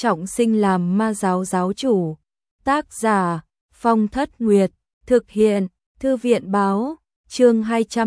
trọng sinh làm ma giáo giáo chủ. Tác giả Phong Thất Nguyệt, thực hiện Thư viện báo, chương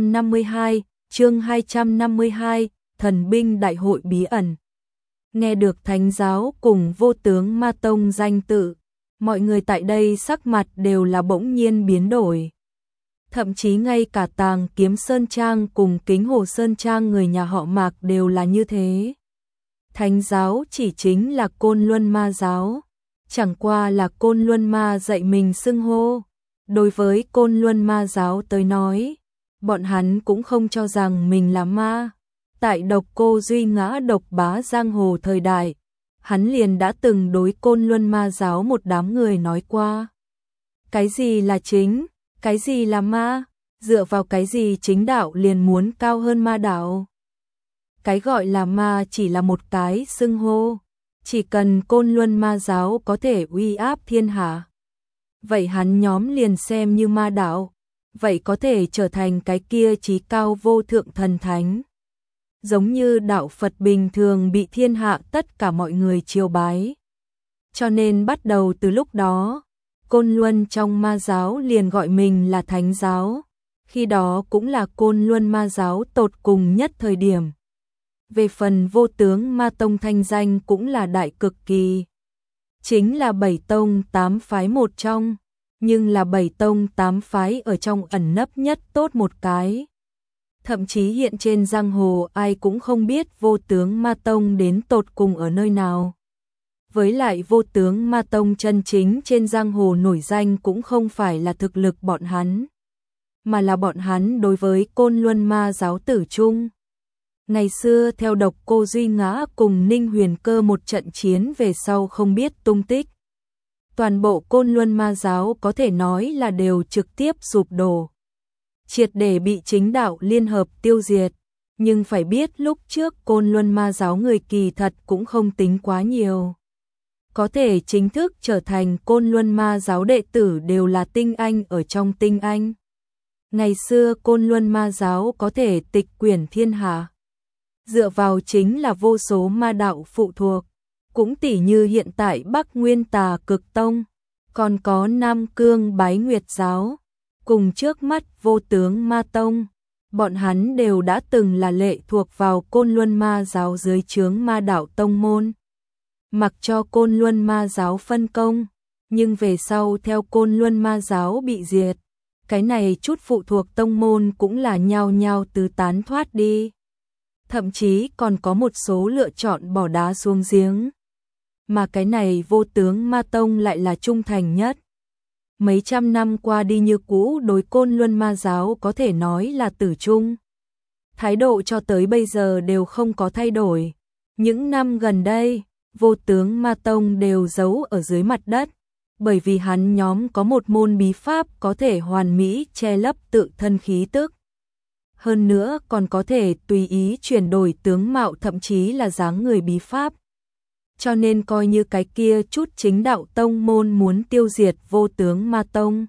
252, Thần binh đại hội bí ẩn. Nghe được Thánh giáo cùng Vô Tướng Ma Tông danh tự, mọi người tại đây sắc mặt đều là bỗng nhiên biến đổi. Thậm chí ngay cả Tàng Kiếm Sơn Trang cùng Kính Hồ Sơn Trang người nhà họ Mạc đều là như thế. Thánh giáo chỉ chính là Côn Luân Ma giáo, chẳng qua là Côn Luân Ma dạy mình xưng hô. Đối với Côn Luân Ma giáo tới nói, bọn hắn cũng không cho rằng mình là ma. Tại Độc Cô Duy ngã độc bá giang hồ thời đại, hắn liền đã từng đối Côn Luân Ma giáo một đám người nói qua. Cái gì là chính, cái gì là ma, dựa vào cái gì chính đạo liền muốn cao hơn ma đạo. Cái gọi là ma chỉ là một cái xưng hô, chỉ cần Côn Luân Ma giáo có thể uy áp thiên hạ, vậy hắn nhóm liền xem như ma đạo, vậy có thể trở thành cái kia chí cao vô thượng thần thánh. Giống như đạo Phật bình thường bị thiên hạ tất cả mọi người chiêu bái. Cho nên bắt đầu từ lúc đó, Côn Luân trong ma giáo liền gọi mình là Thánh giáo, khi đó cũng là Côn Luân Ma giáo tột cùng nhất thời điểm. Về phần Vô Tướng Ma Tông thanh danh cũng là đại cực kỳ. Chính là 7 tông 8 phái một trong, nhưng là 7 tông 8 phái ở trong ẩn nấp nhất tốt một cái. Thậm chí hiện trên giang hồ ai cũng không biết Vô Tướng Ma Tông đến tột cùng ở nơi nào. Với lại Vô Tướng Ma Tông chân chính trên giang hồ nổi danh cũng không phải là thực lực bọn hắn, mà là bọn hắn đối với Côn Luân Ma giáo tử trung. Ngày xưa theo Độc Cô Duy ngã cùng Ninh Huyền Cơ một trận chiến về sau không biết tung tích. Toàn bộ Côn Luân Ma giáo có thể nói là đều trực tiếp sụp đổ, triệt để bị chính đạo liên hợp tiêu diệt. Nhưng phải biết lúc trước Côn Luân Ma giáo người kỳ thật cũng không tính quá nhiều. Có thể chính thức trở thành Côn Luân Ma giáo đệ tử đều là tinh anh ở trong tinh anh. Ngày xưa Côn Luân Ma giáo có thể tịch quyển thiên hạ, dựa vào chính là vô số ma đạo phụ thuộc, cũng tỉ như hiện tại Bắc Nguyên Tà Cực Tông, còn có Nam Cương Bái Nguyệt giáo, cùng trước mắt Vô Tướng Ma Tông. Bọn hắn đều đã từng là lệ thuộc vào Côn Luân Ma giáo dưới trướng ma đạo tông môn. Mặc cho Côn Luân Ma giáo phân công, nhưng về sau theo Côn Luân Ma giáo bị diệt, cái này chút phụ thuộc tông môn cũng là nhao nhao tứ tán thoát đi. Thậm chí còn có một số lựa chọn bỏ đá xuống giếng. Mà cái này Vô Tướng Ma Tông lại là trung thành nhất. Mấy trăm năm qua đi như cũ đối Côn Luân Ma giáo có thể nói là tử trung. Thái độ cho tới bây giờ đều không có thay đổi. Những năm gần đây, Vô Tướng Ma Tông đều giấu ở dưới mặt đất, bởi vì hắn nhóm có một môn bí pháp có thể hoàn mỹ che lấp tự thân khí tức. Hơn nữa còn có thể tùy ý chuyển đổi tướng mạo thậm chí là dáng người bí pháp. Cho nên coi như cái kia chút chính đạo tông môn muốn tiêu diệt Vô Tướng Ma Tông,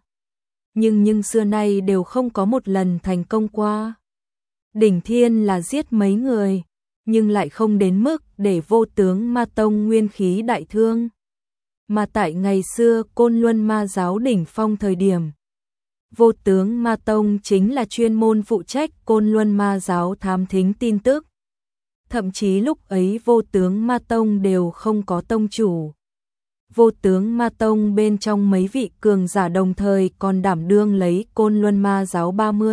nhưng xưa nay đều không có một lần thành công qua. Đỉnh thiên là giết mấy người, nhưng lại không đến mức để Vô Tướng Ma Tông nguyên khí đại thương. Mà tại ngày xưa Côn Luân Ma giáo đỉnh phong thời điểm, Vô Tướng Ma Tông chính là chuyên môn phụ trách Côn Luân Ma giáo thám thính tin tức. Thậm chí lúc ấy Vô Tướng Ma Tông đều không có tông chủ. Vô Tướng Ma Tông bên trong mấy vị cường giả đồng thời còn đảm đương lấy Côn Luân Ma giáo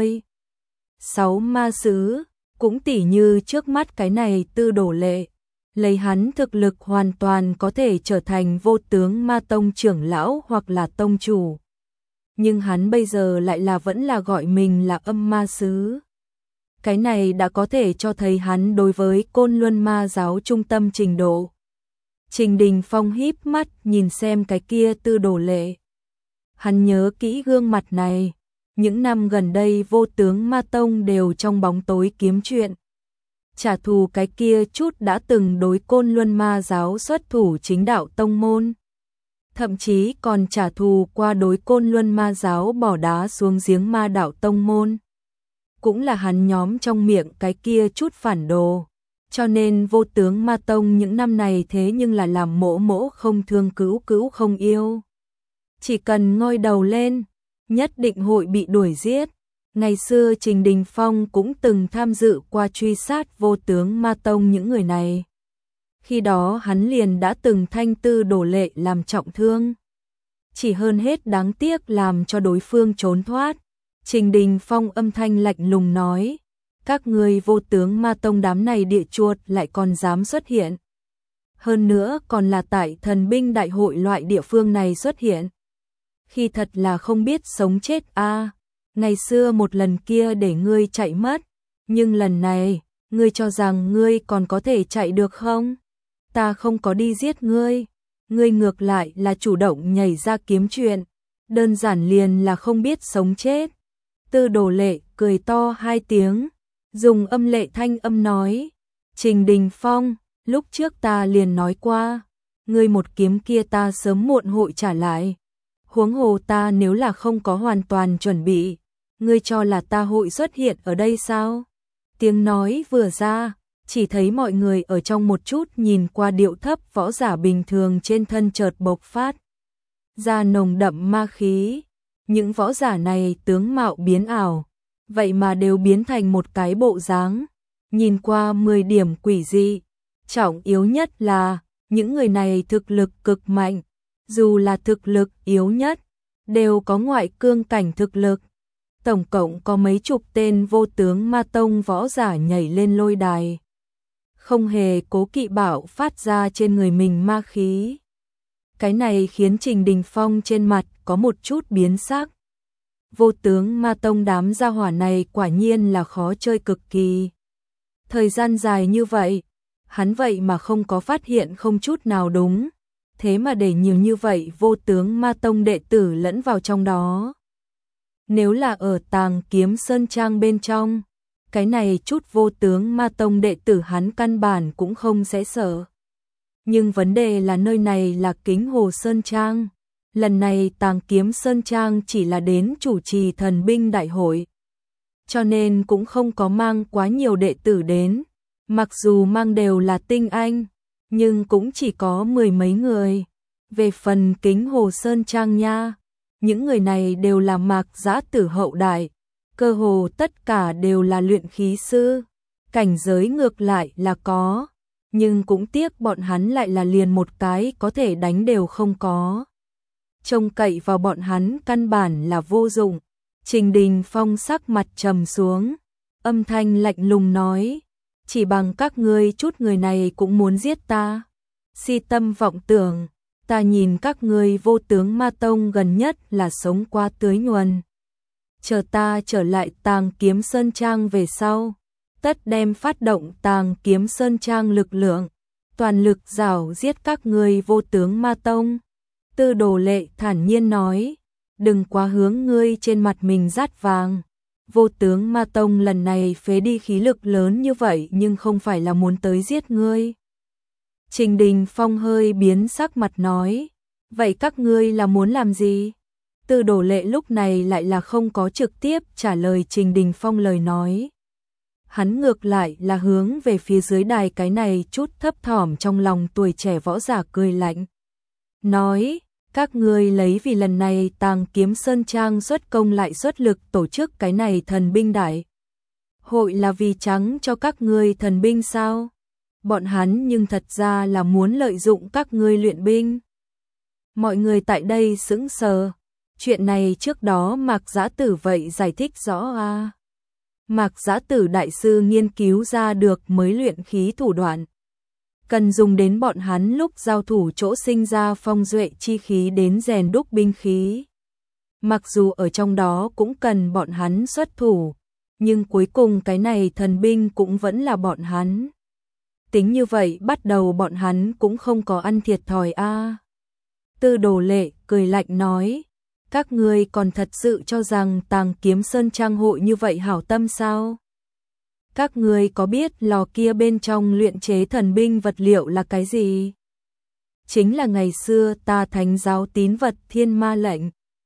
36 ma sứ, cũng tỉ như trước mắt cái này Tư Đổ Lệ. Lấy hắn thực lực hoàn toàn có thể trở thành Vô Tướng Ma Tông trưởng lão hoặc là tông chủ. Nhưng hắn bây giờ lại là vẫn là gọi mình là âm ma sứ. Cái này đã có thể cho thấy hắn đối với Côn Luân Ma giáo trung tâm trình độ. Trình Đình Phong híp mắt nhìn xem cái kia Tư Đổ Lệ. Hắn nhớ kỹ gương mặt này. Những năm gần đây Vô Tướng Ma Tông đều trong bóng tối kiếm chuyện, trả thù cái kia chút đã từng đối Côn Luân Ma giáo xuất thủ chính đạo tông môn. Thậm chí còn trả thù qua đối Côn Luân Ma giáo bỏ đá xuống giếng ma đạo tông môn. Cũng là hắn nhóm trong miệng cái kia chút phản đồ. Cho nên Vô Tướng Ma Tông những năm này thế nhưng là làm mỗ mỗ không thương cữu cữu không yêu. Chỉ cần ngoi đầu lên, nhất định hội bị đuổi giết. Ngày xưa Trình Đình Phong cũng từng tham dự qua truy sát Vô Tướng Ma Tông những người này. Khi đó hắn liền đã từng thanh Tư Đồ Lệ làm trọng thương. Chỉ hơn hết đáng tiếc làm cho đối phương trốn thoát. Trình Đình Phong âm thanh lạnh lùng nói, các ngươi Vô Tướng Ma Tông đám này địa chuột lại còn dám xuất hiện. Hơn nữa còn là tại thần binh đại hội loại địa phương này xuất hiện. Khi thật là không biết sống chết a. Ngày xưa một lần kia để ngươi chạy mất, nhưng lần này, ngươi cho rằng ngươi còn có thể chạy được không? Ta không có đi giết ngươi, ngươi ngược lại là chủ động nhảy ra kiếm chuyện, đơn giản liền là không biết sống chết. Tư Đồ Lệ cười to hai tiếng, dùng âm lệ thanh âm nói, Trình Đình Phong, lúc trước ta liền nói qua, ngươi một kiếm kia ta sớm muộn hội trả lại. Huống hồ ta nếu là không có hoàn toàn chuẩn bị, ngươi cho là ta hội xuất hiện ở đây sao? Tiếng nói vừa ra, chỉ thấy mọi người ở trong một chút nhìn qua điệu thấp võ giả bình thường trên thân chợt bộc phát ra nồng đậm ma khí. Những võ giả này tướng mạo biến ảo, vậy mà đều biến thành một cái bộ dáng, nhìn qua 10 điểm quỷ dị. Trọng yếu nhất là, những người này thực lực cực mạnh, dù là thực lực yếu nhất, đều có ngoại cương cảnh thực lực. Tổng cộng có mấy chục tên Vô Tướng Ma Tông võ giả nhảy lên lôi đài, không hề cố kỵ bạo phát ra trên người mình ma khí. Cái này khiến Trình Đình Phong trên mặt có một chút biến sắc. Vô Tướng Ma Tông đám gia hỏa này quả nhiên là khó chơi cực kỳ. Thời gian dài như vậy, hắn vậy mà không có phát hiện không chút nào đúng, thế mà để nhiều như vậy Vô Tướng Ma Tông đệ tử lẫn vào trong đó. Nếu là ở Tàng Kiếm Sơn Trang bên trong, cái này chút Vô Tướng Ma Tông đệ tử hắn căn bản cũng không sẽ sợ. Nhưng vấn đề là nơi này là Kính Hồ Sơn Trang, lần này Tàng Kiếm Sơn Trang chỉ là đến chủ trì thần binh đại hội, cho nên cũng không có mang quá nhiều đệ tử đến, mặc dù mang đều là tinh anh, nhưng cũng chỉ có 10 mấy người. Về phần Kính Hồ Sơn Trang nha, những người này đều là Mạc Giã Tử hậu đại, cơ hồ tất cả đều là luyện khí sư, cảnh giới ngược lại là có, nhưng cũng tiếc bọn hắn lại là liền một cái có thể đánh đều không có. Trông cậy vào bọn hắn căn bản là vô dụng. Trình Đình Phong sắc mặt trầm xuống, âm thanh lạnh lùng nói, chỉ bằng các ngươi chút người này cũng muốn giết ta. Si tâm vọng tưởng, ta nhìn các ngươi Vô Tướng Ma Tông gần nhất là sống qua tưới nhuần. Chờ ta trở lại Tàng Kiếm Sơn Trang về sau, tất đem phát động Tàng Kiếm Sơn Trang lực lượng, toàn lực rảo giết các ngươi Vô Tướng Ma Tông. Tư Đồ Lệ thản nhiên nói, đừng quá hướng ngươi trên mặt mình dát vàng. Vô Tướng Ma Tông lần này phế đi khí lực lớn như vậy nhưng không phải là muốn tới giết ngươi. Trình Đình Phong hơi biến sắc mặt nói, vậy các ngươi là muốn làm gì? Tư Đồ Lệ lúc này lại là không có trực tiếp trả lời Trình Đình Phong lời nói. Hắn ngược lại là hướng về phía dưới đài cái này chút thấp thỏm trong lòng tuổi trẻ võ giả cười lạnh. Nói, các ngươi lấy vì lần này Tàng Kiếm Sơn Trang xuất công lại xuất lực tổ chức cái này thần binh đại hội là vì trắng cho các ngươi thần binh sao? Bọn hắn nhưng thật ra là muốn lợi dụng các ngươi luyện binh. Mọi người tại đây sững sờ. Chuyện này trước đó Mạc Giã Tử vậy giải thích rõ à. Mạc Giã Tử đại sư nghiên cứu ra được mới luyện khí thủ đoạn, cần dùng đến bọn hắn lúc giao thủ chỗ sinh ra phong duệ chi khí đến rèn đúc binh khí. Mặc dù ở trong đó cũng cần bọn hắn xuất thủ, nhưng cuối cùng cái này thần binh cũng vẫn là bọn hắn. Tính như vậy bắt đầu bọn hắn cũng không có ăn thiệt thòi a. Tư Đồ Lệ cười lạnh nói, các ngươi còn thật sự cho rằng Tàng Kiếm Sơn Trang hội như vậy hảo tâm sao? Các ngươi có biết lò kia bên trong luyện chế thần binh vật liệu là cái gì? Chính là ngày xưa ta thánh giáo tín vật Thiên Ma lệnh.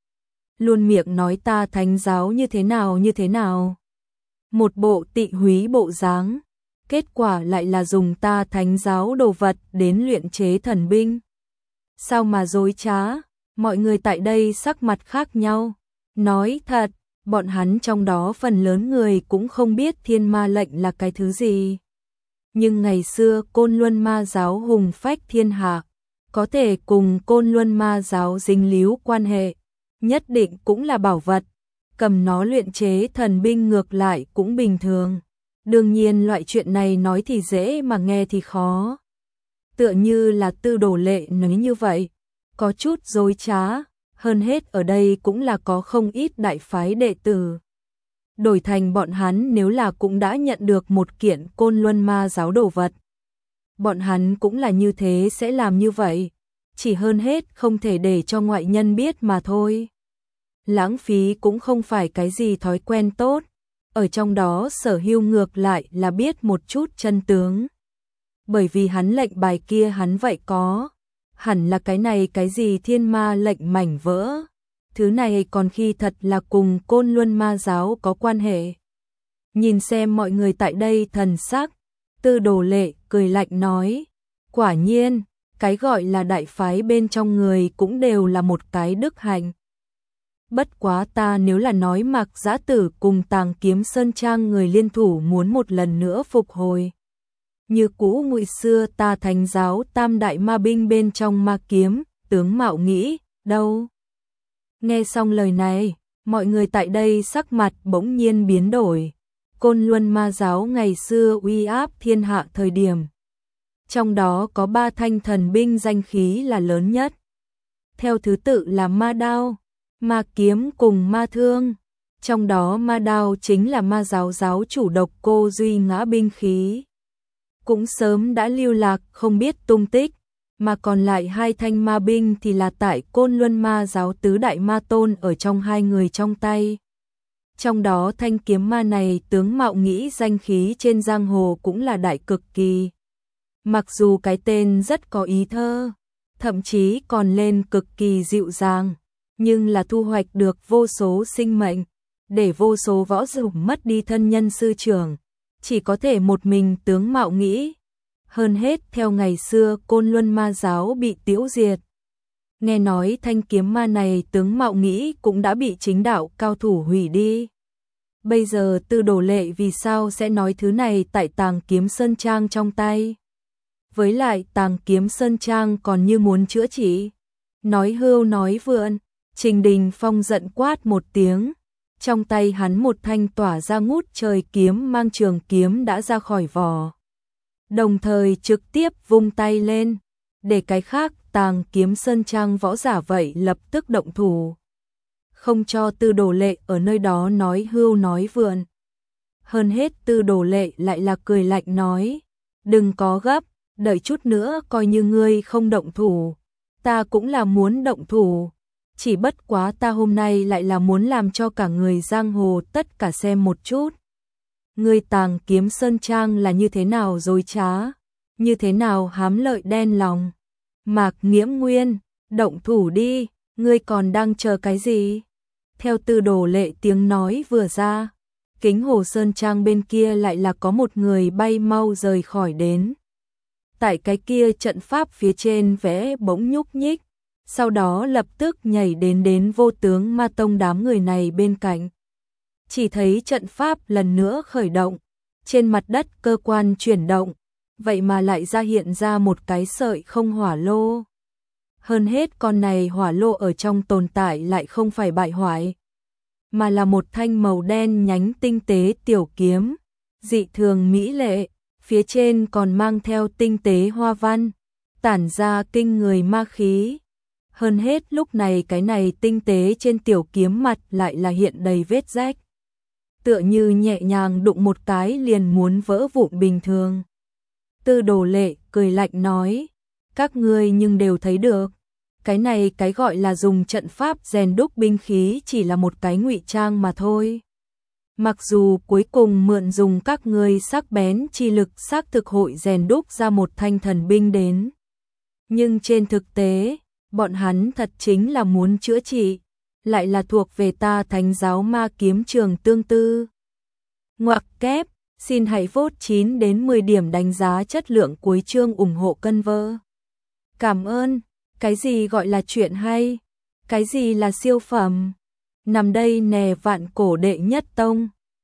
Luôn miệng nói ta thánh giáo như thế nào. Một bộ tị húy bộ dáng. kết quả lại là dùng ta thánh giáo đồ vật đến luyện chế thần binh. Sao mà dối trá, mọi người tại đây sắc mặt khác nhau. Nói thật, bọn hắn trong đó phần lớn người cũng không biết thiên ma lệnh là cái thứ gì. Nhưng ngày xưa Côn Luân ma giáo hùng phách thiên hạ, có thể cùng Côn Luân ma giáo dính líu quan hệ, nhất định cũng là bảo vật, cầm nó luyện chế thần binh ngược lại cũng bình thường. Đương nhiên loại chuyện này nói thì dễ mà nghe thì khó. Tựa như là Tư Đồ Lệ nói như vậy, có chút dối trá, hơn hết ở đây cũng là có không ít đại phái đệ tử. Đổi thành bọn hắn nếu là cũng đã nhận được một kiện Côn Luân ma giáo đồ vật. Bọn hắn cũng là như thế sẽ làm như vậy, chỉ hơn hết không thể để cho ngoại nhân biết mà thôi. Lãng phí cũng không phải cái gì thói quen tốt, ở trong đó Sở Hưu ngược lại là biết một chút chân tướng. Bởi vì hắn lệnh bài kia hắn vậy có, hẳn là cái này cái gì thiên ma lệnh mảnh vỡ. Thứ này còn khi thật là cùng Côn Luân ma giáo có quan hệ. Nhìn xem mọi người tại đây thần sắc, Tư Đồ Lệ cười lạnh nói, quả nhiên, cái gọi là đại phái bên trong người cũng đều là một cái đức hạnh. Bất quá ta nếu là nói Mạc Giã Tử cùng Tàng Kiếm Sơn Trang người liên thủ muốn một lần nữa phục hồi. Như cũ ngụy xưa ta thánh giáo tam đại ma binh bên trong ma kiếm, tướng Mạo nghĩ, đâu. Nghe xong lời này, mọi người tại đây sắc mặt bỗng nhiên biến đổi. Côn Luân ma giáo ngày xưa uy áp thiên hạ thời điểm. Trong đó có 3 thanh thần binh danh khí là lớn nhất. Theo thứ tự là ma đao, ma kiếm cùng ma thương. Trong đó ma đao chính là ma giáo giáo chủ Độc Cô Duy Ngã binh khí. Cũng sớm đã lưu lạc không biết tung tích. Mà còn lại 2 thanh ma binh thì là tại Côn Luân ma giáo tứ đại ma tôn ở trong 2 người trong tay. Trong đó thanh kiếm ma này tướng Mạo nghĩ danh khí trên giang hồ cũng là đại cực kỳ. Mặc dù cái tên rất có ý thơ, thậm chí còn lên cực kỳ dịu dàng, nhưng là thu hoạch được vô số sinh mệnh, để vô số võ giả mất đi thân nhân sư trưởng, chỉ có thể một mình tướng Mạo nghĩ. Hơn hết theo ngày xưa Côn Luân ma giáo bị tiêu diệt. Nghe nói thanh kiếm ma này tướng Mạo nghĩ cũng đã bị chính đạo cao thủ hủy đi. Bây giờ Tư Đồ Lệ vì sao sẽ nói thứ này tại Tàng Kiếm Sơn Trang trong tay? Với lại Tàng Kiếm Sơn Trang còn như muốn chữa trị. Nói hưu nói vượn, Trình Đình Phong giận quát một tiếng. Trong tay hắn một thanh tỏa ra ngút trời kiếm mang trường kiếm đã ra khỏi vỏ. Đồng thời trực tiếp vung tay lên, để cái khác Tàng Kiếm Sơn Trang võ giả vậy lập tức động thủ. Không cho Tư Đồ Lệ ở nơi đó nói hưu nói vượn. Hơn hết Tư Đồ Lệ lại là cười lạnh nói, đừng có gấp, đợi chút nữa coi như ngươi không động thủ. Ta cũng là muốn động thủ, chỉ bất quá ta hôm nay lại là muốn làm cho cả người giang hồ tất cả xem một chút. Ngươi Tàng Kiếm Sơn Trang là như thế nào dối trá, như thế nào hám lợi đen lòng. Mạc Nghiễm Nguyên, động thủ đi, ngươi còn đang chờ cái gì? Theo Tư Đồ Lệ tiếng nói vừa ra, Kính Hồ Sơn Trang bên kia lại là có một người bay mau rời khỏi đến. Tại cái kia trận pháp phía trên vẽ bỗng nhúc nhích, sau đó lập tức nhảy đến Vô Tướng Ma Tông đám người này bên cạnh. Chỉ thấy trận pháp lần nữa khởi động, trên mặt đất cơ quan chuyển động, vậy mà lại hiện ra một cái sợi không hỏa lô. Hơn hết con này hỏa lô ở trong tồn tại lại không phải bại hoại, mà là một thanh màu đen nhánh tinh tế tiểu kiếm, dị thường mỹ lệ, phía trên còn mang theo tinh tế hoa văn, tản ra kinh người ma khí. Hơn hết lúc này cái này tinh tế trên tiểu kiếm mặt lại là hiện đầy vết rách, tựa như nhẹ nhàng đụng một cái liền muốn vỡ vụn bình thường. Tư Đồ Lệ cười lạnh nói, các ngươi nhưng đều thấy được, cái này cái gọi là dùng trận pháp rèn đúc binh khí chỉ là một cái ngụy trang mà thôi. Mặc dù cuối cùng mượn dùng các ngươi sắc bén chi lực xác thực hội rèn đúc ra một thanh thần binh đến, nhưng trên thực tế, bọn hắn thật chính là muốn chữa trị, lại là thuộc về ta thánh giáo ma kiếm trường tương tư. Ngoặc kép, Xin hãy vote 9 đến 10 điểm đánh giá chất lượng cuối chương ủng hộ cân vơ. Cảm ơn. Cái gì gọi là chuyện hay? Cái gì là siêu phẩm? Nằm đây nè vạn cổ đệ nhất tông.